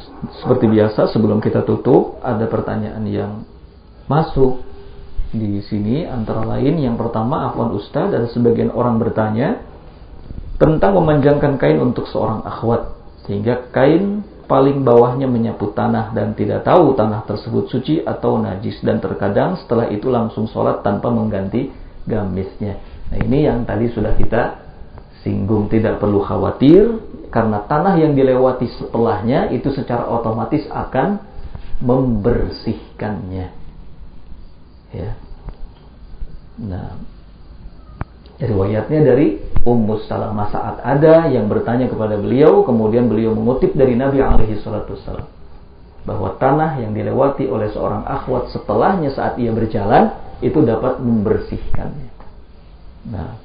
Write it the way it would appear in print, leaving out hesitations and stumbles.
seperti biasa sebelum kita tutup ada pertanyaan yang masuk di sini, antara lain yang pertama, afwan Ustaz, ada sebagian orang bertanya tentang memanjangkan kain untuk seorang akhwat sehingga kain paling bawahnya menyapu tanah dan tidak tahu tanah tersebut suci atau najis, dan terkadang setelah itu langsung sholat tanpa mengganti gamisnya. Nah, ini yang tadi sudah kita singgung, tidak perlu khawatir karena tanah yang dilewati setelahnya itu secara otomatis akan membersihkannya. Ya. Nah, riwayatnya dari Ummu Salamah saat ada yang bertanya kepada beliau, kemudian beliau mengutip dari Nabi alaihi salatu wassalam bahwa tanah yang dilewati oleh seorang akhwat setelahnya saat ia berjalan itu dapat membersihkannya. Nah,